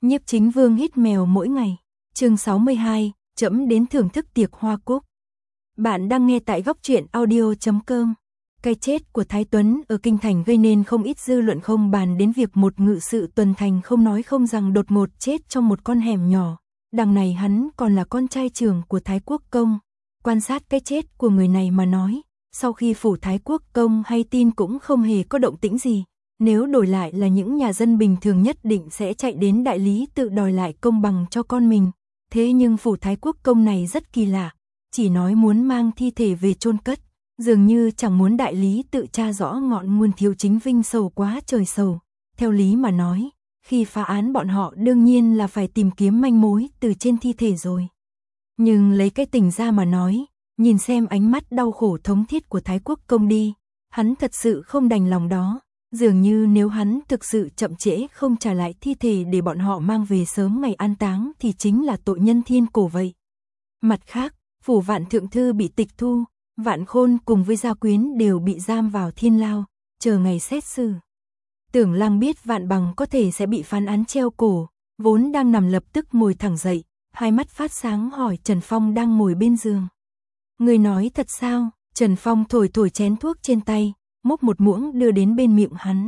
Nhiếp Chính Vương hít mèo mỗi ngày. Chương 62, trẫm đến thưởng thức tiệc hoa cúc. Bạn đang nghe tại góc truyện audio.com. Cái chết của Thái Tuấn ở kinh thành gây nên không ít dư luận, không bàn đến việc một ngự sự tuần thành không nói không rằng đột ngột chết trong một con hẻm nhỏ. Đằng này hắn còn là con trai trưởng của Thái Quốc công. Quan sát cái chết của người này mà nói, sau khi phủ Thái Quốc công hay tin cũng không hề có động tĩnh gì. Nếu đổi lại là những nhà dân bình thường nhất định sẽ chạy đến đại lý tự đòi lại công bằng cho con mình. Thế nhưng phủ Thái Quốc công này rất kỳ lạ, chỉ nói muốn mang thi thể về chôn cất, dường như chẳng muốn đại lý tự tra rõ ngọn nguồn. Thiếu Chính Vinh sầu quá trời sầu. Theo lý mà nói, khi phá án bọn họ đương nhiên là phải tìm kiếm manh mối từ trên thi thể rồi. Nhưng lấy cái tình ra mà nói, nhìn xem ánh mắt đau khổ thống thiết của Thái Quốc công đi, hắn thật sự không đành lòng đó. Dường như nếu hắn thực sự chậm trễ không trả lại thi thể để bọn họ mang về sớm ngày an táng thì chính là tội nhân thiên cổ vậy. Mặt khác, phủ Vạn Thượng Thư bị tịch thu, Vạn Khôn cùng với gia quyến đều bị giam vào thiên lao, chờ ngày xét xử. Tưởng Lăng biết Vạn Bằng có thể sẽ bị phán án treo cổ, vốn đang nằm lập tức ngồi thẳng dậy, hai mắt phát sáng hỏi Trần Phong đang ngồi bên giường. Người nói thật sao? Trần Phong thổi thổi chén thuốc trên tay, múc một muỗng đưa đến bên miệng hắn.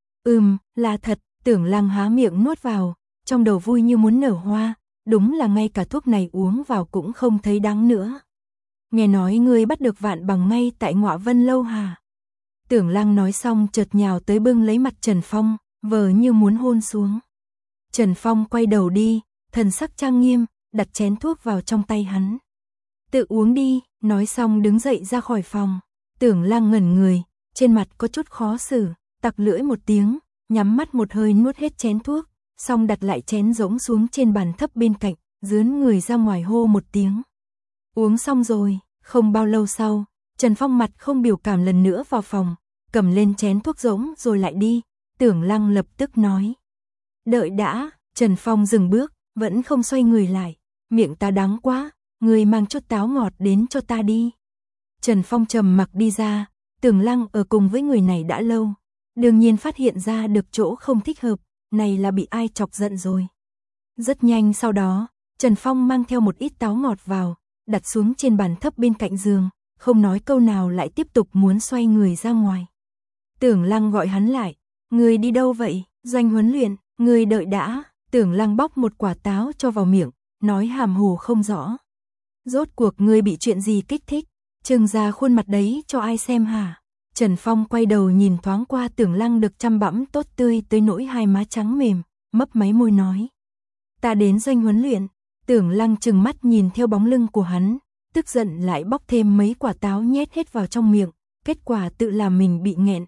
Là thật. Tưởng Lăng há miệng nuốt vào, trong đầu vui như muốn nở hoa, đúng là ngay cả thuốc này uống vào cũng không thấy đắng nữa. Nghe nói ngươi bắt được Vạn Bằng ngay tại Ngọa Vân lâu hả? Tưởng Lăng nói xong chợt nhào tới bưng lấy mặt Trần Phong, vờ như muốn hôn xuống. Trần Phong quay đầu đi, thần sắc trang nghiêm, đặt chén thuốc vào trong tay hắn. Tự uống đi, nói xong đứng dậy ra khỏi phòng. Tưởng Lăng ngẩn người, trên mặt có chút khó xử, tặc lưỡi một tiếng, nhắm mắt một hơi nuốt hết chén thuốc, xong đặt lại chén rỗng xuống trên bàn thấp bên cạnh, dướn người ra ngoài hô một tiếng. Uống xong rồi. Không bao lâu sau, Trần Phong mặt không biểu cảm lần nữa vào phòng, cầm lên chén thuốc rỗng rồi lại đi. Tưởng Lăng lập tức nói. Đợi đã. Trần Phong dừng bước, vẫn không xoay người lại. Miệng ta đắng quá, người mang chút táo ngọt đến cho ta đi. Trần Phong trầm mặc đi ra. Tưởng Lăng ở cùng với người này đã lâu, đương nhiên phát hiện ra được chỗ không thích hợp, này là bị ai chọc giận rồi. Rất nhanh sau đó, Trần Phong mang theo một ít táo ngọt vào, đặt xuống trên bàn thấp bên cạnh giường, không nói câu nào lại tiếp tục muốn xoay người ra ngoài. Tưởng Lăng gọi hắn lại. Người đi đâu vậy? Doanh huấn luyện. Người đợi đã. Tưởng Lăng bóc một quả táo cho vào miệng, nói hàm hồ không rõ. Rốt cuộc ngươi bị chuyện gì kích thích? Trưng ra khuôn mặt đấy cho ai xem hả? Trần Phong quay đầu nhìn thoáng qua Tưởng Lăng được chăm bẵm tốt tươi tới nỗi hai má trắng mềm, mấp máy môi nói. Ta đến doanh huấn luyện. Tưởng Lăng trừng mắt nhìn theo bóng lưng của hắn, tức giận lại bóc thêm mấy quả táo nhét hết vào trong miệng, kết quả tự làm mình bị nghẹn.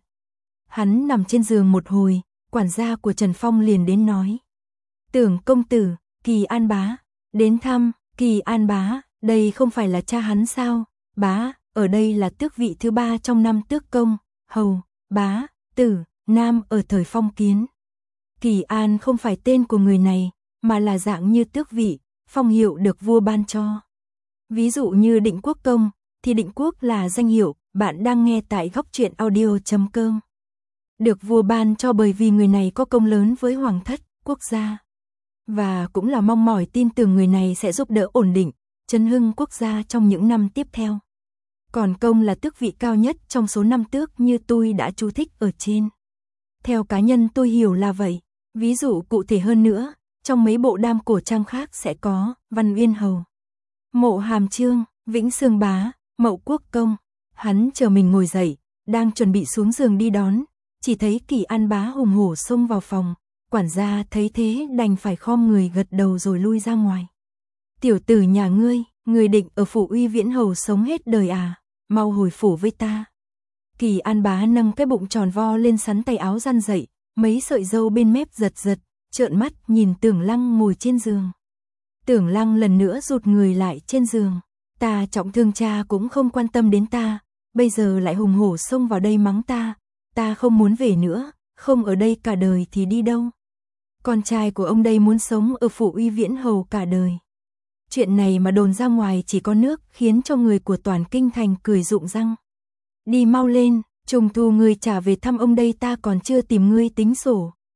Hắn nằm trên giường một hồi, quản gia của Trần Phong liền đến nói. Tưởng công tử, Kỳ An bá, đến thăm. Kỳ An bá, đây không phải là cha hắn sao? Bá, ở đây là tước vị thứ 3 trong năm tước công, hầu, bá, tử, nam ở thời phong kiến. Kỳ An không phải tên của người này, mà là dạng như tước vị, phong hiệu được vua ban cho. Ví dụ như Định Quốc công, thì Định Quốc là danh hiệu. Bạn đang nghe tại góc truyện audio.com. Được vua ban cho bởi vì người này có công lớn với hoàng thất, quốc gia. Và cũng là mong mỏi tin tưởng người này sẽ giúp đỡ ổn định, chấn hưng quốc gia trong những năm tiếp theo. Còn công là tước vị cao nhất trong số năm tước như tôi đã chú thích ở trên. Theo cá nhân tôi hiểu là vậy. Ví dụ cụ thể hơn nữa, trong mấy bộ đam cổ trang khác sẽ có Văn Uyên hầu, Mộ Hàm Chương, Vĩnh Sương bá, Mậu Quốc công. Hắn chờ mình ngồi dậy, đang chuẩn bị xuống giường đi đón, chỉ thấy Kỳ An bá hùng hổ xông vào phòng. Quản gia thấy thế đành phải khom người gật đầu rồi lui ra ngoài. Tiểu tử nhà ngươi, người định ở phủ Uy Viễn hầu sống hết đời à? Mau hồi phủ với ta. Kỳ An bá nâng cái bụng tròn vo lên sắn tay áo răn dậy, mấy sợi râu bên mép giật giật, trợn mắt nhìn Tưởng Lăng ngồi trên giường. Tưởng Lăng lần nữa rụt người lại trên giường. Ta trọng thương cha cũng không quan tâm đến ta, bây giờ lại hùng hổ xông vào đây mắng ta. Ta không muốn về nữa, không ở đây cả đời thì đi đâu? Con trai của ông đây muốn sống ở phủ Uy Viễn hầu cả đời. Chuyện này mà đồn ra ngoài chỉ có nước khiến cho người của toàn kinh thành cười rụng răng. Đi mau lên, Trùng thu ngươi trả về thăm ông đây, ta còn chưa tìm ngươi tính sổ.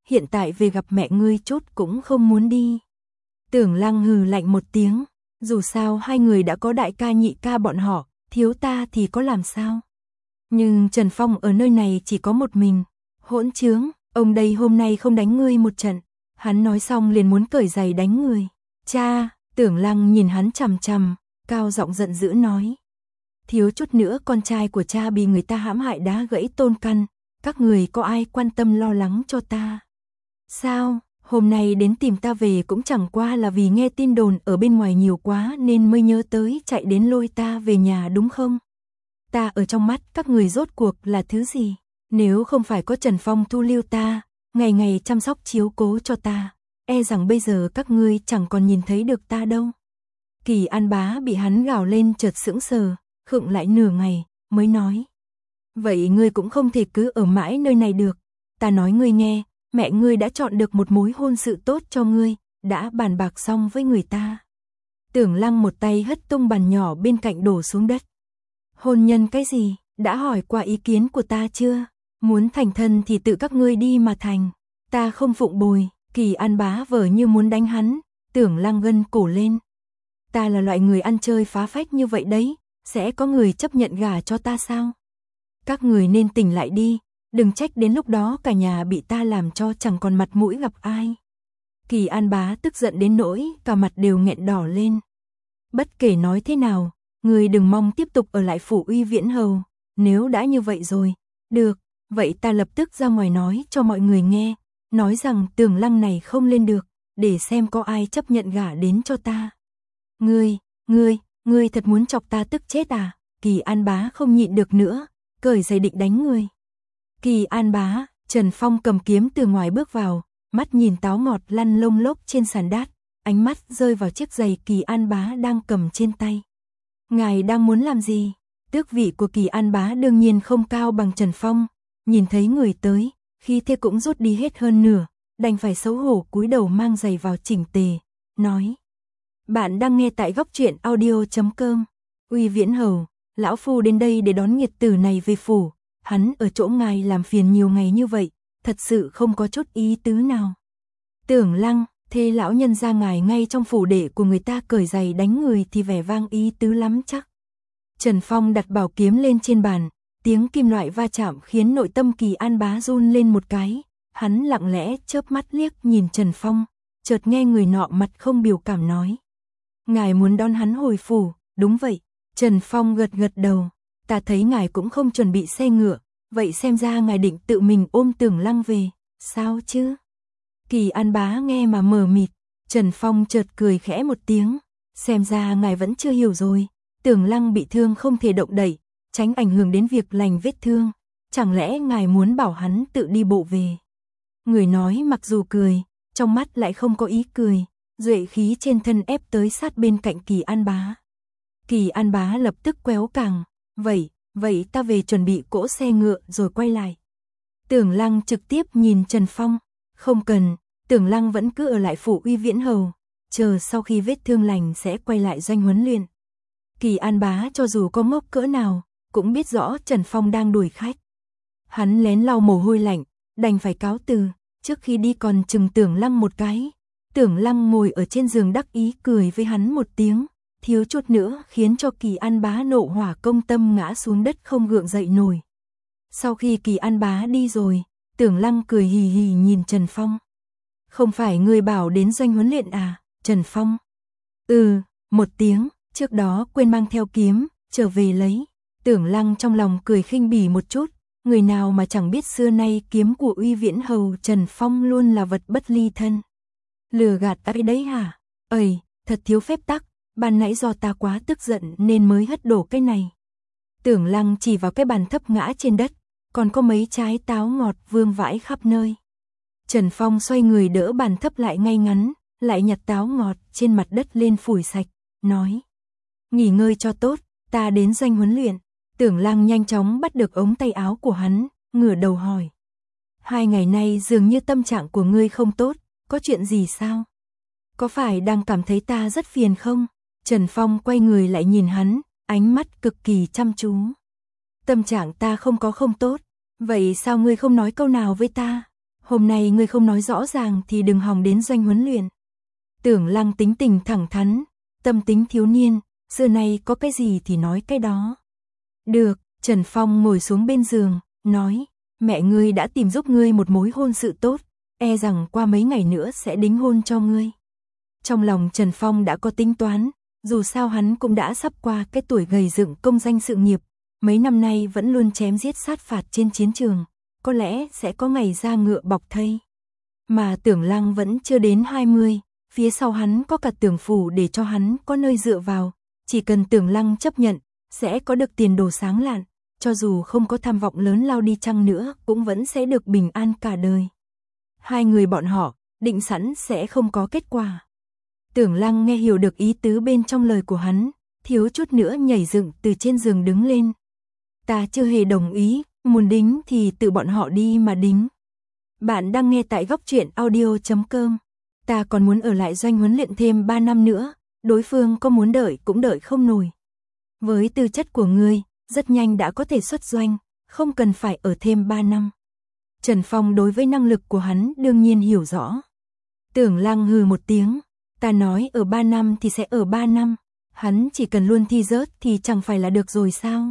hiện tại về gặp mẹ ngươi chút cũng không muốn đi. Tưởng Lăng hừ lạnh một tiếng, dù sao hai người đã có đại ca nhị ca bọn họ, thiếu ta thì có làm sao. Nhưng Trần Phong ở nơi này chỉ có một mình, hỗn trướng, ông đây hôm nay không đánh ngươi một trận. Hắn nói xong liền muốn cởi giày đánh người. Cha, Tưởng Lăng nhìn hắn chằm chằm, cao giọng giận dữ nói. Thiếu chút nữa con trai của cha bị người ta hãm hại đá gãy tôn căn, các người có ai quan tâm lo lắng cho ta? Sao, hôm nay đến tìm ta về cũng chẳng qua là vì nghe tin đồn ở bên ngoài nhiều quá nên mới nhớ tới chạy đến lôi ta về nhà đúng không? Ta ở trong mắt các người rốt cuộc là thứ gì? Nếu không phải có Trần Phong thu lưu ta, ngày ngày chăm sóc chiếu cố cho ta, e rằng bây giờ các ngươi chẳng còn nhìn thấy được ta đâu. Kỳ An Bá bị hắn gào lên chợt sững sờ, khựng lại nửa ngày, mới nói. Vậy ngươi cũng không thể cứ ở mãi nơi này được. Ta nói ngươi nghe, mẹ ngươi đã chọn được một mối hôn sự tốt cho ngươi, đã bàn bạc xong với người ta. Tưởng Lăng một tay hất tung bàn nhỏ bên cạnh đổ xuống đất. Hôn nhân cái gì, đã hỏi qua ý kiến của ta chưa? Muốn thành thân thì tự các ngươi đi mà thành. Ta không phụng bồi. Kỳ An Bá vờ như muốn đánh hắn, Tưởng Lăng gân cổ lên. Ta là loại người ăn chơi phá phách như vậy đấy, sẽ có người chấp nhận gả cho ta sao? Các người nên tỉnh lại đi, đừng trách đến lúc đó cả nhà bị ta làm cho chẳng còn mặt mũi gặp ai. Kỳ An Bá tức giận đến nỗi cả mặt đều nghẹn đỏ lên. Bất kể nói thế nào, người đừng mong tiếp tục ở lại phủ Uy Viễn Hầu, nếu đã như vậy rồi, được, vậy ta lập tức ra ngoài nói cho mọi người nghe, nói rằng Tưởng Lăng này không lên được, để xem có ai chấp nhận gả đến cho ta. Ngươi thật muốn chọc ta tức chết à? Kỳ An Bá không nhịn được nữa, cởi giày định đánh người. Kỳ An Bá, Trần Phong cầm kiếm từ ngoài bước vào, mắt nhìn táo ngọt lăn lông lốc trên sàn đát, ánh mắt rơi vào chiếc giày Kỳ An Bá đang cầm trên tay. Ngài đang muốn làm gì? Tước vị của Kỳ An Bá đương nhiên không cao bằng Trần Phong, nhìn thấy người tới, khí thế cũng rút đi hết hơn nửa, đành phải xấu hổ cúi đầu mang giày vào chỉnh tề, nói. Bạn đang nghe tại góc truyện audio.com. Uy Viễn Hầu, lão phu đến đây để đón nghiệt tử này về phủ, hắn ở chỗ ngài làm phiền nhiều ngày như vậy, thật sự không có chút ý tứ nào. Tưởng Lăng, thế lão nhân ra ngài ngay trong phủ để của người ta cởi giày đánh người thì vẻ vang ý tứ lắm chắc. Trần Phong đặt bảo kiếm lên trên bàn, tiếng kim loại va chạm khiến nội tâm Kỳ An Bá run lên một cái, hắn lặng lẽ chớp mắt liếc nhìn Trần Phong, chợt nghe người nọ mặt không biểu cảm nói. Ngài muốn đón hắn hồi phủ, đúng vậy. Trần Phong gật gật đầu, ta thấy ngài cũng không chuẩn bị xe ngựa, vậy xem ra ngài định tự mình ôm Tưởng Lăng về, sao chứ? Kỳ An Bá nghe mà mờ mịt, Trần Phong chợt cười khẽ một tiếng, xem ra ngài vẫn chưa hiểu rồi, Tưởng Lăng bị thương không thể động đậy, tránh ảnh hưởng đến việc lành vết thương, chẳng lẽ ngài muốn bảo hắn tự đi bộ về? Người nói mặc dù cười, trong mắt lại không có ý cười, duệ khí trên thân ép tới sát bên cạnh Kỳ An Bá. Kỳ An Bá lập tức quéo cẳng, vậy ta về chuẩn bị cỗ xe ngựa rồi quay lại. Tưởng Lăng trực tiếp nhìn Trần Phong, không cần, Tưởng Lăng vẫn cứ ở lại phủ Uy Viễn Hầu, chờ sau khi vết thương lành sẽ quay lại doanh huấn luyện. Kỳ An Bá cho dù có ngốc cỡ nào, cũng biết rõ Trần Phong đang đuổi khách. Hắn lén lau mồ hôi lạnh, đành phải cáo từ, trước khi đi còn chừng Tưởng Lăng một cái. Tưởng Lăng ngồi ở trên giường đắc ý cười với hắn một tiếng, thiếu chút nữa khiến cho Kỳ An Bá nộ hỏa công tâm ngã xuống đất không gượng dậy nổi. Sau khi Kỳ An Bá đi rồi, Tưởng Lăng cười hì hì nhìn Trần Phong. Không phải người bảo đến doanh huấn luyện à, Trần Phong? Một tiếng, trước đó quên mang theo kiếm, trở về lấy. Tưởng Lăng trong lòng cười khinh bỉ một chút, người nào mà chẳng biết xưa nay kiếm của Uy Viễn Hầu Trần Phong luôn là vật bất ly thân. Lừa gạt ai đấy hả? Ây, thật thiếu phép tắc, ban nãy do ta quá tức giận nên mới hất đổ cái này. Tưởng Lăng chỉ vào cái bàn thấp ngã trên đất, còn có mấy trái táo ngọt vương vãi khắp nơi. Trần Phong xoay người đỡ bàn thấp lại ngay ngắn, lại nhặt táo ngọt trên mặt đất lên phủi sạch, nói. Nghỉ ngơi cho tốt, ta đến doanh huấn luyện. Tưởng Lăng nhanh chóng bắt được ống tay áo của hắn, ngửa đầu hỏi. 2 ngày nay dường như tâm trạng của ngươi không tốt, có chuyện gì sao? Có phải đang cảm thấy ta rất phiền không? Trần Phong quay người lại nhìn hắn, ánh mắt cực kỳ chăm chú. Tâm trạng ta không có không tốt, vậy sao ngươi không nói câu nào với ta? Hôm nay ngươi không nói rõ ràng thì đừng hòng đến doanh huấn luyện. Tưởng Lăng tính tình thẳng thắn, tâm tính thiếu niên, xưa nay có cái gì thì nói cái đó. Được, Trần Phong ngồi xuống bên giường, nói, mẹ ngươi đã tìm giúp ngươi một mối hôn sự tốt, e rằng qua mấy ngày nữa sẽ đính hôn cho ngươi. Trong lòng Trần Phong đã có tính toán, dù sao hắn cũng đã sắp qua cái tuổi gầy dựng công danh sự nghiệp, mấy năm nay vẫn luôn chém giết sát phạt trên chiến trường, có lẽ sẽ có ngày ra ngựa bọc thây. Mà Tưởng Lăng vẫn chưa đến 20, phía sau hắn có cả Tưởng phủ để cho hắn có nơi dựa vào, chỉ cần Tưởng Lăng chấp nhận, sẽ có được tiền đồ sáng lạn, cho dù không có tham vọng lớn lao đi chăng nữa, cũng vẫn sẽ được bình an cả đời. Hai người bọn họ, định sẵn sẽ không có kết quả. Tưởng Lăng nghe hiểu được ý tứ bên trong lời của hắn, thiếu chút nữa nhảy dựng từ trên giường đứng lên. Ta chưa hề đồng ý, muốn đính thì tự bọn họ đi mà đính. Bạn đang nghe tại Góc Truyện Audio.com. Ta còn muốn ở lại doanh huấn luyện thêm 3 năm nữa, đối phương có muốn đợi cũng đợi không nổi. Với tư chất của ngươi, rất nhanh đã có thể xuất doanh, không cần phải ở thêm 3 năm. Trần Phong đối với năng lực của hắn đương nhiên hiểu rõ. Tưởng Lăng hừ một tiếng, ta nói ở 3 năm thì sẽ ở 3 năm, hắn chỉ cần luôn thi rớt thì chẳng phải là được rồi sao?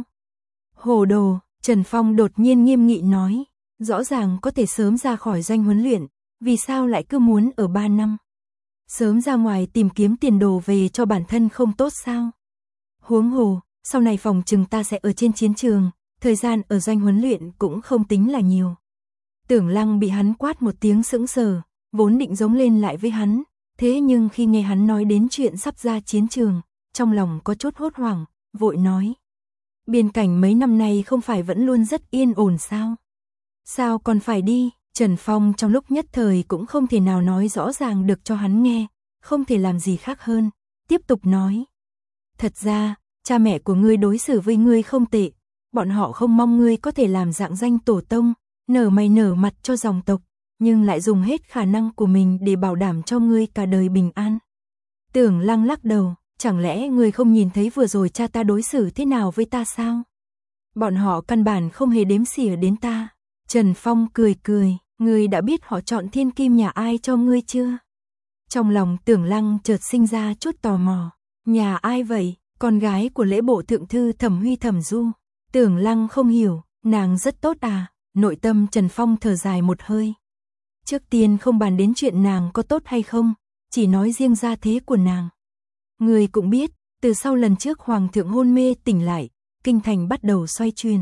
Hồ đồ, Trần Phong đột nhiên nghiêm nghị nói, rõ ràng có thể sớm ra khỏi doanh huấn luyện, vì sao lại cứ muốn ở 3 năm? Sớm ra ngoài tìm kiếm tiền đồ về cho bản thân không tốt sao? Huống hồ, sau này phòng chừng ta sẽ ở trên chiến trường, thời gian ở doanh huấn luyện cũng không tính là nhiều. Tưởng Lăng bị hắn quát một tiếng sững sờ, vốn định giống lên lại với hắn, thế nhưng khi nghe hắn nói đến chuyện sắp ra chiến trường, trong lòng có chút hốt hoảng, vội nói. Biên cảnh mấy năm nay không phải vẫn luôn rất yên ổn sao? Sao còn phải đi? Trần Phong trong lúc nhất thời cũng không thể nào nói rõ ràng được cho hắn nghe, không thể làm gì khác hơn, tiếp tục nói. Thật ra, cha mẹ của ngươi đối xử với ngươi không tệ, bọn họ không mong ngươi có thể làm dạng danh tổ tông, nở mày nở mặt cho dòng tộc, nhưng lại dùng hết khả năng của mình để bảo đảm cho ngươi cả đời bình an. Tưởng Lăng lắc đầu, chẳng lẽ ngươi không nhìn thấy vừa rồi cha ta đối xử thế nào với ta sao? Bọn họ căn bản không hề đếm xỉa đến ta. Trần Phong cười cười, ngươi đã biết họ chọn thiên kim nhà ai cho ngươi chưa? Trong lòng Tưởng Lăng chợt sinh ra chút tò mò, nhà ai vậy? Con gái của lễ bộ thượng thư Thẩm Huy Thẩm Du. Tưởng Lăng không hiểu, nàng rất tốt à? Nội tâm Trần Phong thở dài một hơi. Trước tiên không bàn đến chuyện nàng có tốt hay không, chỉ nói riêng gia thế của nàng. Người cũng biết, từ sau lần trước Hoàng thượng hôn mê tỉnh lại, Kinh Thành bắt đầu xoay chuyển.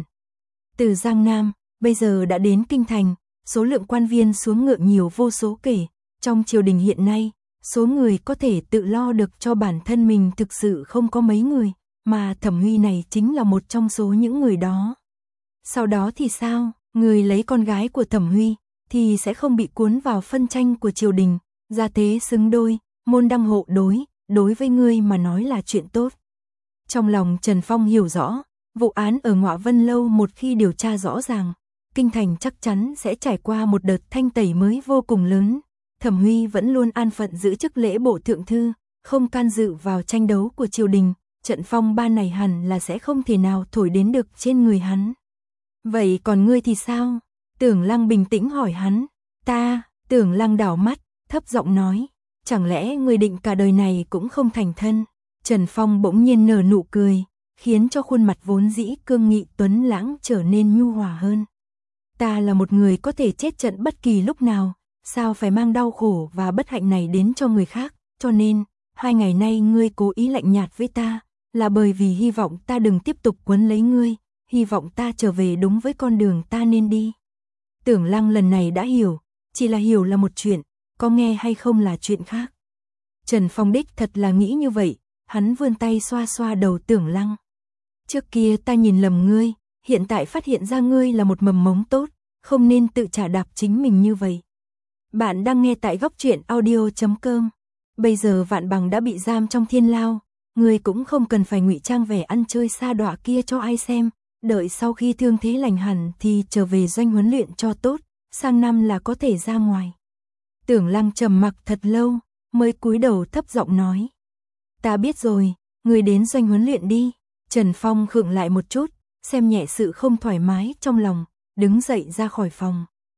Từ Giang Nam, bây giờ đã đến Kinh Thành, số lượng quan viên xuống ngựa nhiều vô số kể. Trong triều đình hiện nay, số người có thể tự lo được cho bản thân mình thực sự không có mấy người, mà Thẩm Huy này chính là một trong số những người đó. Sau đó thì sao? Người lấy con gái của Thẩm Huy thì sẽ không bị cuốn vào phân tranh của triều đình, gia thế xứng đôi, môn đăng hộ đối, đối với ngươi mà nói là chuyện tốt. Trong lòng Trần Phong hiểu rõ, vụ án ở Ngọa Vân Lâu một khi điều tra rõ ràng, Kinh Thành chắc chắn sẽ trải qua một đợt thanh tẩy mới vô cùng lớn. Thẩm Huy vẫn luôn an phận giữ chức lễ bộ thượng thư, không can dự vào tranh đấu của triều đình, trận phong ba này hẳn là sẽ không thể nào thổi đến được trên người hắn. Vậy còn ngươi thì sao? Tưởng Lăng bình tĩnh hỏi hắn. Ta, Tưởng Lăng đảo mắt, thấp giọng nói, chẳng lẽ ngươi định cả đời này cũng không thành thân? Trần Phong bỗng nhiên nở nụ cười, khiến cho khuôn mặt vốn dĩ cương nghị tuấn lãng trở nên nhu hòa hơn. Ta là một người có thể chết trận bất kỳ lúc nào, sao phải mang đau khổ và bất hạnh này đến cho người khác, cho nên, 2 ngày nay ngươi cố ý lạnh nhạt với ta, là bởi vì hy vọng ta đừng tiếp tục quấn lấy ngươi, hy vọng ta trở về đúng với con đường ta nên đi. Tưởng Lăng lần này đã hiểu, chỉ là hiểu là một chuyện, có nghe hay không là chuyện khác. Trần Phong đích thật là nghĩ như vậy, hắn vươn tay xoa xoa đầu Tưởng Lăng. Trước kia ta nhìn lầm ngươi, hiện tại phát hiện ra ngươi là một mầm mống tốt, không nên tự trả đạp chính mình như vậy. Bạn đang nghe tại Góc Truyện Audio.com. Bây giờ Vạn Bằng đã bị giam trong thiên lao, ngươi cũng không cần phải ngụy trang vẻ ăn chơi sa đọa kia cho ai xem, đợi sau khi thương thế lành hẳn thì trở về doanh huấn luyện cho tốt, sang năm là có thể ra ngoài. Tưởng Lăng trầm mặc thật lâu, mới cúi đầu thấp giọng nói. Ta biết rồi, ngươi đến doanh huấn luyện đi. Trần Phong khựng lại một chút, xem nhẹ sự không thoải mái trong lòng, đứng dậy ra khỏi phòng.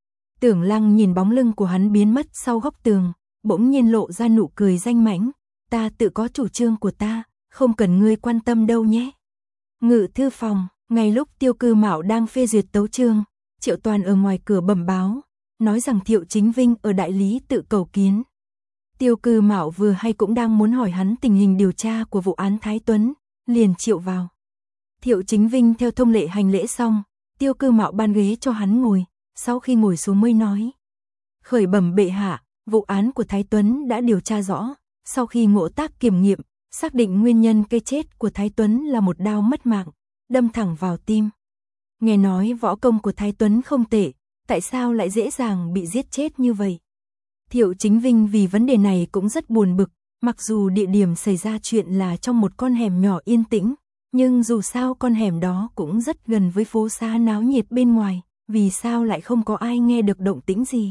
Tưởng Lăng nhìn bóng lưng của hắn biến mất sau góc tường, bỗng nhiên lộ ra nụ cười danh mãnh, ta tự có chủ trương của ta, không cần ngươi quan tâm đâu nhé. Ngự thư phòng, ngay lúc Tiêu Cư Mạo đang phê duyệt tấu chương, Triệu Toàn ở ngoài cửa bẩm báo, nói rằng Thiệu Chính Vinh ở đại lý tự cầu kiến. Tiêu Cư Mạo vừa hay cũng đang muốn hỏi hắn tình hình điều tra của vụ án Thái Tuấn, liền triệu vào. Thiệu Chính Vinh theo thông lệ hành lễ xong, Tiêu Cư Mạo ban ghế cho hắn ngồi, sau khi ngồi xuống mới nói. Khởi bẩm bệ hạ, vụ án của Thái Tuấn đã điều tra rõ, sau khi ngộ tác kiểm nghiệm, xác định nguyên nhân cái chết của Thái Tuấn là một đao mất mạng, đâm thẳng vào tim. Nghe nói võ công của Thái Tuấn không tệ, tại sao lại dễ dàng bị giết chết như vậy? Thiệu Chính Vinh vì vấn đề này cũng rất buồn bực, mặc dù địa điểm xảy ra chuyện là trong một con hẻm nhỏ yên tĩnh, nhưng dù sao con hẻm đó cũng rất gần với phố xá náo nhiệt bên ngoài, vì sao lại không có ai nghe được động tĩnh gì?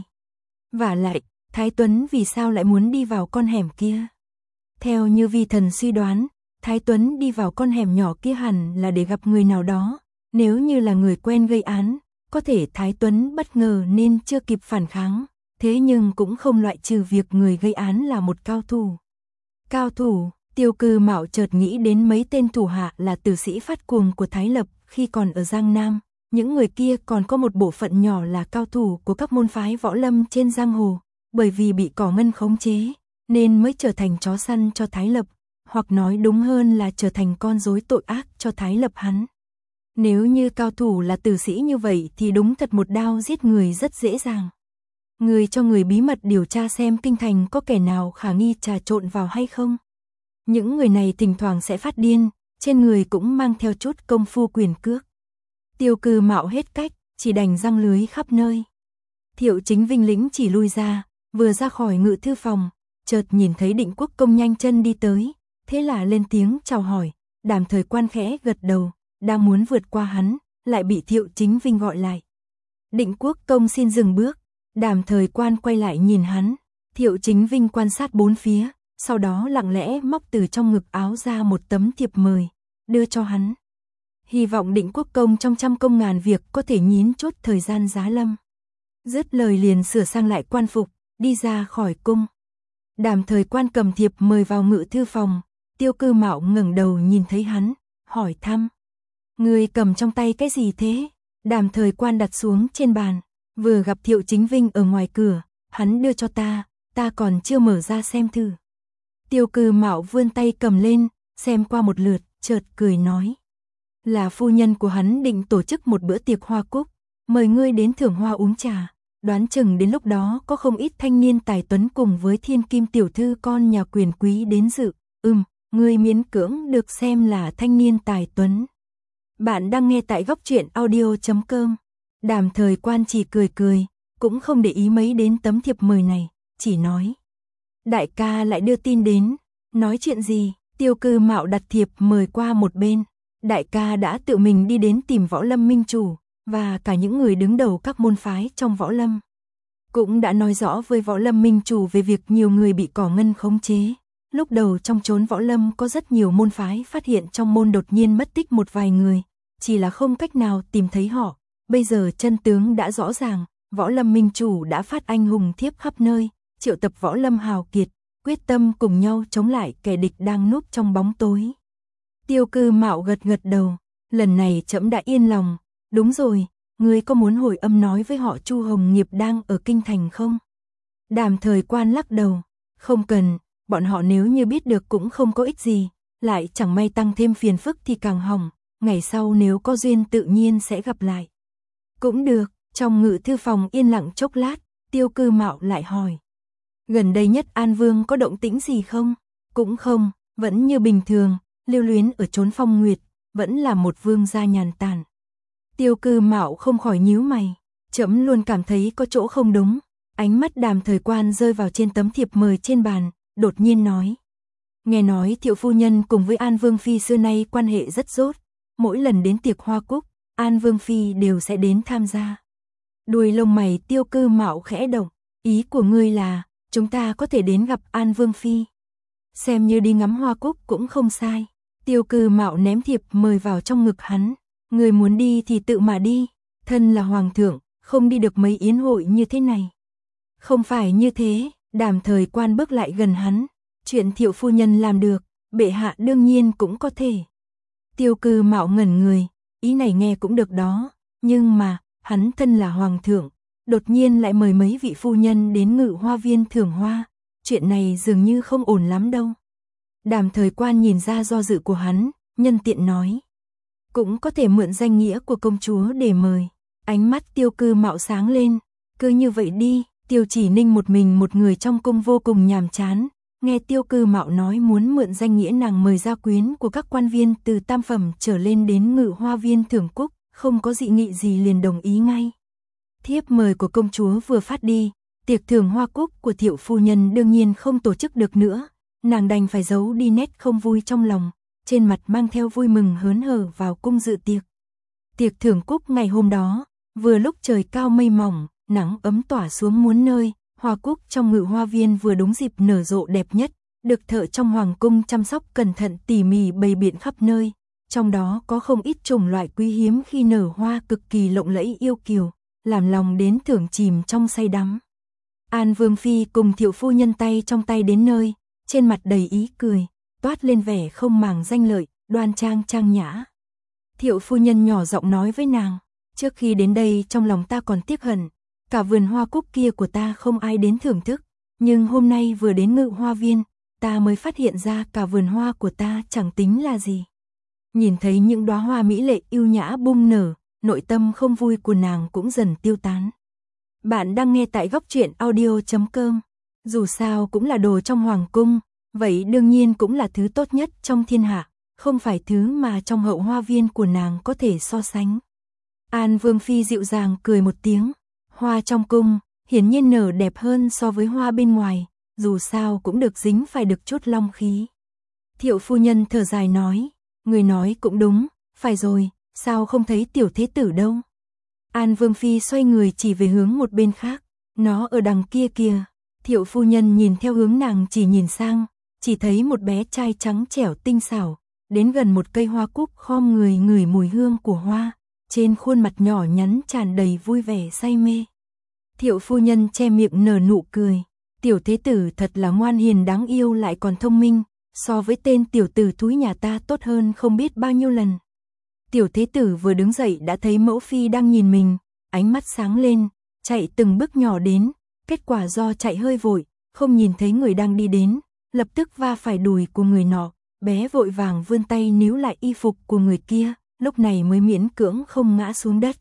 Vả lại, Thái Tuấn vì sao lại muốn đi vào con hẻm kia? Theo như vi thần suy đoán, Thái Tuấn đi vào con hẻm nhỏ kia hẳn là để gặp người nào đó, nếu như là người quen gây án, có thể Thái Tuấn bất ngờ nên chưa kịp phản kháng, thế nhưng cũng không loại trừ việc người gây án là một cao thủ. Cao thủ, Tiêu Cư Mạo chợt nghĩ đến mấy tên thủ hạ là tử sĩ phát cuồng của Thái Lập khi còn ở Giang Nam, những người kia còn có một bộ phận nhỏ là cao thủ của các môn phái võ lâm trên giang hồ, bởi vì bị Cỏ Ngân khống chế, nên mới trở thành chó săn cho Thái Lập, hoặc nói đúng hơn là trở thành con rối tội ác cho Thái Lập hắn. Nếu như cao thủ là tử sĩ như vậy thì đúng thật một đao giết người rất dễ dàng. Người cho người bí mật điều tra xem kinh thành có kẻ nào khả nghi trà trộn vào hay không. Những người này thỉnh thoảng sẽ phát điên, trên người cũng mang theo chút công phu quyền cước. Tiêu Cư Mạo hết cách, chỉ đành giăng lưới khắp nơi. Thiệu Chính Vinh lĩnh chỉ lui ra, vừa ra khỏi ngự thư phòng, chợt nhìn thấy Định Quốc Công nhanh chân đi tới, thế là lên tiếng chào hỏi, Đàm Thời Quan khẽ gật đầu, đang muốn vượt qua hắn, lại bị Thiệu Chính Vinh gọi lại. Định Quốc Công xin dừng bước, Đàm Thời Quan quay lại nhìn hắn, Thiệu Chính Vinh quan sát bốn phía, sau đó lặng lẽ móc từ trong ngực áo ra một tấm thiệp mời, đưa cho hắn. Hy vọng Định Quốc Công trong trăm công ngàn việc có thể nhín chút thời gian giá lâm. Dứt lời liền sửa sang lại quan phục, đi ra khỏi cung. Đàm Thời Quan cầm thiệp mời vào ngự thư phòng, Tiêu Cư Mạo ngẩng đầu nhìn thấy hắn, hỏi thăm. Người cầm trong tay cái gì thế? Đàm Thời Quan đặt xuống trên bàn, vừa gặp Thiệu Chính Vinh ở ngoài cửa, hắn đưa cho ta còn chưa mở ra xem thử. Tiêu Cư Mạo vươn tay cầm lên, xem qua một lượt, chợt cười nói. Là phu nhân của hắn định tổ chức một bữa tiệc hoa cúc, mời ngươi đến thưởng hoa uống trà, đoán chừng đến lúc đó có không ít thanh niên tài tuấn cùng với thiên kim tiểu thư con nhà quyền quý đến dự. Ngươi miễn cưỡng được xem là thanh niên tài tuấn. Bạn đang nghe tại góc truyện audio.com. Đàm Thời Quan chỉ cười, cũng không để ý mấy đến tấm thiệp mời này, chỉ nói. Đại ca lại đưa tin đến, nói chuyện gì? Tiêu Cư Mạo đặt thiệp mời qua một bên. Đại ca đã tự mình đi đến tìm Võ Lâm Minh Chủ, và cả những người đứng đầu các môn phái trong Võ Lâm. Cũng đã nói rõ với Võ Lâm Minh Chủ về việc nhiều người bị Cỏ Ngân khống chế. Lúc đầu trong chốn Võ Lâm có rất nhiều môn phái phát hiện trong môn đột nhiên mất tích một vài người, chỉ là không cách nào tìm thấy họ. Bây giờ chân tướng đã rõ ràng, Võ Lâm Minh Chủ đã phát anh hùng thiếp khắp nơi, triệu tập Võ Lâm hào kiệt, quyết tâm cùng nhau chống lại kẻ địch đang núp trong bóng tối. Tiêu Cư Mạo gật đầu, lần này trẫm đã yên lòng. Đúng rồi, ngươi có muốn hồi âm nói với họ Chu Hồng Nghiệp đang ở kinh thành không? Đàm Thời Quan lắc đầu, không cần, bọn họ nếu như biết được cũng không có ích gì, lại chẳng may tăng thêm phiền phức thì càng hỏng, ngày sau nếu có duyên tự nhiên sẽ gặp lại. Cũng được, trong ngự thư phòng yên lặng chốc lát, Tiêu Cư Mạo lại hỏi. Gần đây Nhất An Vương có động tĩnh gì không? Cũng không, vẫn như bình thường, lưu luyến ở chốn phong nguyệt, vẫn là một vương gia nhàn tản. Tiêu Cư Mạo không khỏi nhíu mày, trẫm luôn cảm thấy có chỗ không đúng. Ánh mắt Đàm Thời Quan rơi vào trên tấm thiệp mời trên bàn, đột nhiên nói. Nghe nói Thiệu phu nhân cùng với An Vương Phi xưa nay quan hệ rất tốt, mỗi lần đến tiệc hoa cúc, An Vương Phi đều sẽ đến tham gia. Đuôi lông mày Tiêu Cư Mạo khẽ động, ý của ngươi là, chúng ta có thể đến gặp An Vương Phi. Xem như đi ngắm hoa cúc cũng không sai. Tiêu Cư Mạo ném thiệp mời vào trong ngực hắn. Người muốn đi thì tự mà đi, thân là hoàng thượng, không đi được mấy yến hội như thế này. Không phải như thế, Đàm Thời Quan bước lại gần hắn, chuyện Thiệu phu nhân làm được, bệ hạ đương nhiên cũng có thể. Tiêu Cư Mạo ngẩn người, ý này nghe cũng được đó, nhưng mà, hắn thân là hoàng thượng, đột nhiên lại mời mấy vị phu nhân đến Ngự Hoa viên thưởng hoa, chuyện này dường như không ổn lắm đâu. Đàm Thời Quan nhìn ra do dự của hắn, nhân tiện nói, cũng có thể mượn danh nghĩa của công chúa để mời. Ánh mắt Tiêu Cư Mạo sáng lên, cứ như vậy đi. Tiêu Chỉ Ninh một mình một người trong cung vô cùng nhàm chán, nghe Tiêu Cư Mạo nói muốn mượn danh nghĩa nàng mời gia quyến của các quan viên từ tam phẩm trở lên đến Ngự Hoa viên thưởng cúc, không có dị nghị gì liền đồng ý ngay. Thiếp mời của công chúa vừa phát đi, tiệc thưởng hoa cúc của Thiệu phu nhân đương nhiên không tổ chức được nữa, nàng đành phải giấu đi nét không vui trong lòng, trên mặt mang theo vui mừng hớn hở vào cung dự tiệc. Tiệc thưởng cúc ngày hôm đó, vừa lúc trời cao mây mỏng, nắng ấm tỏa xuống muôn nơi, hoa cúc trong Ngự Hoa viên vừa đúng dịp nở rộ đẹp nhất, được thợ trong hoàng cung chăm sóc cẩn thận tỉ mỉ bày biện khắp nơi, trong đó có không ít chủng loại quý hiếm khi nở hoa cực kỳ lộng lẫy yêu kiều, làm lòng đến thưởng chìm trong say đắm. An Vương phi cùng Thiệu phu nhân tay trong tay đến nơi, trên mặt đầy ý cười, toát lên vẻ không màng danh lợi, đoan trang trang nhã. Thiệu phu nhân nhỏ giọng nói với nàng, trước khi đến đây trong lòng ta còn tiếc hận, cả vườn hoa cúc kia của ta không ai đến thưởng thức, nhưng hôm nay vừa đến Ngự Hoa viên, ta mới phát hiện ra cả vườn hoa của ta chẳng tính là gì. Nhìn thấy những đóa hoa mỹ lệ yêu nhã bung nở, nội tâm không vui của nàng cũng dần tiêu tán. Bạn đang nghe tại góc truyện audio.com. Dù sao cũng là đồ trong hoàng cung, vậy đương nhiên cũng là thứ tốt nhất trong thiên hạ, không phải thứ mà trong Hậu Hoa viên của nàng có thể so sánh. An Vương phi dịu dàng cười một tiếng, hoa trong cung hiển nhiên nở đẹp hơn so với hoa bên ngoài, dù sao cũng được dính phải được chút long khí. Thiệu phu nhân thở dài nói, người nói cũng đúng, phải rồi, sao không thấy tiểu thế tử đâu? An Vương phi xoay người chỉ về hướng một bên khác, nó ở đằng kia kìa. Thiệu phu nhân nhìn theo hướng nàng chỉ nhìn sang, chỉ thấy một bé trai trắng trẻo tinh xảo, đến gần một cây hoa cúc khom người ngửi mùi hương của hoa, trên khuôn mặt nhỏ nhắn tràn đầy vui vẻ say mê. Thiệu phu nhân che miệng nở nụ cười, tiểu thế tử thật là ngoan hiền đáng yêu lại còn thông minh, so với tên tiểu tử thúi nhà ta tốt hơn không biết bao nhiêu lần. Tiểu thế tử vừa đứng dậy đã thấy mẫu phi đang nhìn mình, ánh mắt sáng lên, chạy từng bước nhỏ đến, kết quả do chạy hơi vội, không nhìn thấy người đang đi đến, lập tức va phải đùi của người nọ, bé vội vàng vươn tay níu lại y phục của người kia, lúc này mới miễn cưỡng không ngã xuống đất.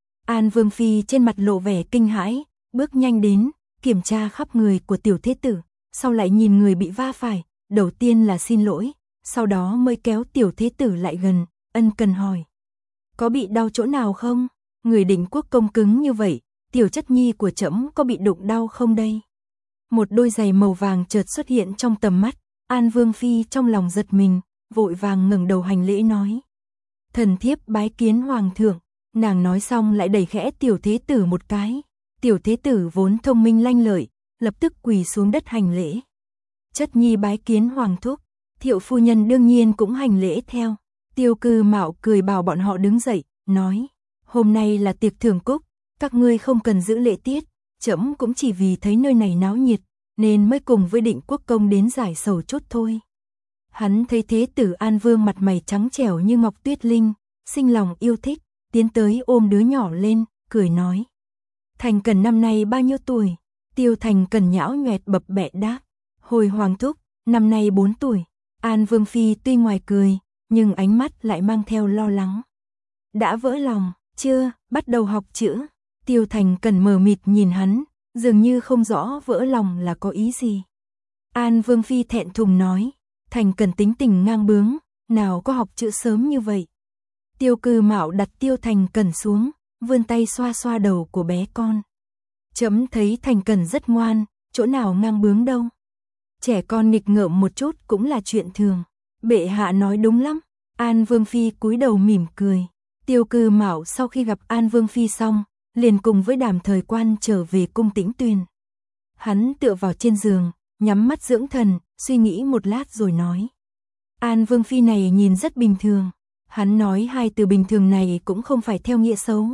An Vương phi trên mặt lộ vẻ kinh hãi, bước nhanh đến, kiểm tra khắp người của tiểu thế tử, sau lại nhìn người bị va phải, đầu tiên là xin lỗi, sau đó mới kéo tiểu thế tử lại gần, ân cần hỏi. Có bị đau chỗ nào không? Người Định Quốc công cứng như vậy, tiểu chất nhi của trẫm có bị đụng đau không đây? Một đôi giày màu vàng chợt xuất hiện trong tầm mắt, An Vương phi trong lòng giật mình, vội vàng ngẩng đầu hành lễ nói. Thần thiếp bái kiến hoàng thượng, nàng nói xong lại đẩy khẽ tiểu thế tử một cái. Tiểu thế tử vốn thông minh lanh lợi, lập tức quỳ xuống đất hành lễ. Chất nhi bái kiến hoàng thúc, Thiệu phu nhân đương nhiên cũng hành lễ theo. Tiêu Cư Mạo cười bảo bọn họ đứng dậy, nói, hôm nay là tiệc thưởng cúc, các ngươi không cần giữ lễ tiết, trẫm cũng chỉ vì thấy nơi này náo nhiệt, nên mới cùng với Định Quốc công đến giải sầu chút thôi. Hắn thấy thế tử An Vương mặt mày trắng trẻo như ngọc tuyết linh, sinh lòng yêu thích, tiến tới ôm đứa nhỏ lên, cười nói. Thành Cẩn năm nay bao nhiêu tuổi? Tiêu Thành Cẩn nhão nhoẹt bập bẹ đáp. Hồi hoàng thúc, năm nay 4 tuổi. An Vương phi tuy ngoài cười, nhưng ánh mắt lại mang theo lo lắng. Đã vỡ lòng, chưa, bắt đầu học chữ. Tiêu Thành Cẩn mờ mịt nhìn hắn, dường như không rõ vỡ lòng là có ý gì. An Vương phi thẹn thùng nói, Thành Cẩn tính tình ngang bướng, nào có học chữ sớm như vậy. Tiêu Cư Mạo đặt Tiêu Thành Cẩn xuống, vươn tay xoa xoa đầu của bé con. Trẫm thấy Thành Cẩn rất ngoan, chỗ nào ngang bướng đâu. Trẻ con nghịch ngợm một chút cũng là chuyện thường. Bệ hạ nói đúng lắm. An Vương phi cúi đầu mỉm cười. Tiêu Cư Mạo sau khi gặp An Vương phi xong, liền cùng với Đàm Thời Quan trở về cung Tĩnh Tuyền. Hắn tựa vào trên giường, nhắm mắt dưỡng thần, suy nghĩ một lát rồi nói. An Vương phi này nhìn rất bình thường. Hắn nói hai từ bình thường này cũng không phải theo nghĩa xấu,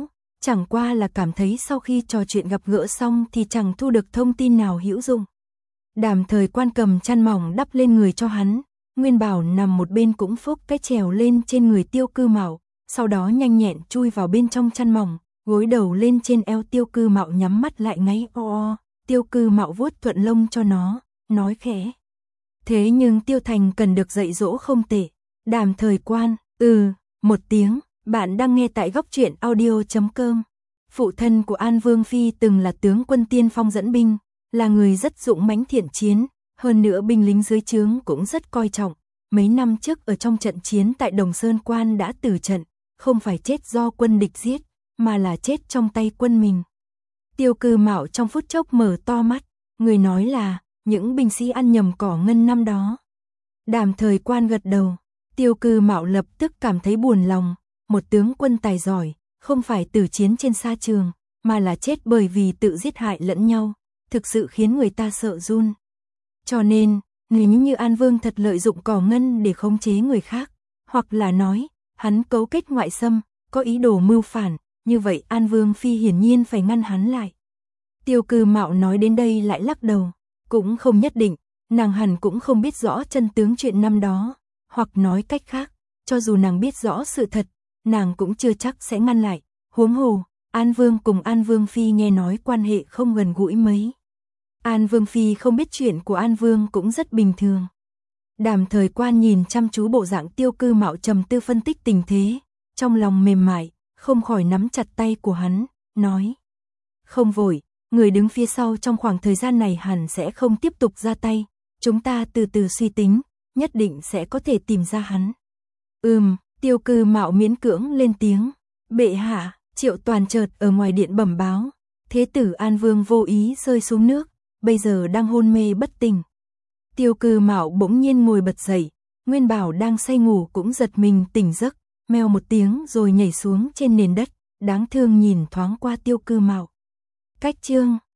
chẳng qua là cảm thấy sau khi trò chuyện gặp gỡ xong thì chẳng thu được thông tin nào hữu dụng. Đàm Thời Quan cầm chăn mỏng đắp lên người cho hắn, Nguyên Bảo nằm một bên cũng phúc cái trèo lên trên người Tiêu Cư Mạo, sau đó nhanh nhẹn chui vào bên trong chăn mỏng, gối đầu lên trên eo Tiêu Cư Mạo nhắm mắt lại ngáy o o. Tiêu Cư Mạo vuốt thuận lông cho nó, nói khẽ. Thế nhưng Tiêu Thành cần được dạy dỗ không tệ. Đàm Thời Quan, một tiếng, bạn đang nghe tại góc truyện audio.com. Phụ thân của An Vương Phi từng là tướng quân tiên phong dẫn binh, là người rất dũng mãnh thiện chiến, hơn nữa binh lính dưới trướng cũng rất coi trọng. Mấy năm trước ở trong trận chiến tại Đồng Sơn Quan đã tử trận, không phải chết do quân địch giết, mà là chết trong tay quân mình. Tiêu Cư Mạo trong phút chốc mở to mắt, người nói là những binh sĩ ăn nhầm cỏ ngân năm đó. Đàm Thời Quan gật đầu, Tiêu Cư Mạo lập tức cảm thấy buồn lòng, một tướng quân tài giỏi, không phải tử chiến trên sa trường, mà là chết bởi vì tự giết hại lẫn nhau, thực sự khiến người ta sợ run. Cho nên, nếu như An Vương thật lợi dụng cỏ ngân để khống chế người khác, hoặc là nói, hắn cấu kết ngoại xâm, có ý đồ mưu phản, như vậy An Vương Phi hiển nhiên phải ngăn hắn lại. Tiêu Cư Mạo nói đến đây lại lắc đầu, cũng không nhất định, nàng hẳn cũng không biết rõ chân tướng chuyện năm đó, hoặc nói cách khác, cho dù nàng biết rõ sự thật, nàng cũng chưa chắc sẽ ngăn lại, huống hồ, An Vương cùng An Vương Phi nghe nói quan hệ không gần gũi mấy. An Vương Phi không biết chuyện của An Vương cũng rất bình thường. Đàm Thời Quan nhìn chăm chú bộ dạng Tiêu Cư Mạo trầm tư phân tích tình thế, trong lòng mềm mại, không khỏi nắm chặt tay của hắn, nói. Không vội, người đứng phía sau trong khoảng thời gian này hẳn sẽ không tiếp tục ra tay, chúng ta từ từ suy tính, nhất định sẽ có thể tìm ra hắn. Tiêu Cư Mạo miễn cưỡng lên tiếng, bệ hạ. Triệu Toàn chợt ở ngoài điện bẩm báo, thế tử An Vương vô ý rơi xuống nước, bây giờ đang hôn mê bất tỉnh. Tiêu Cư Mạo bỗng nhiên ngồi bật dậy, Nguyên Bảo đang say ngủ cũng giật mình tỉnh giấc, meo một tiếng rồi nhảy xuống trên nền đất, đáng thương nhìn thoáng qua Tiêu Cư Mạo. Cách chương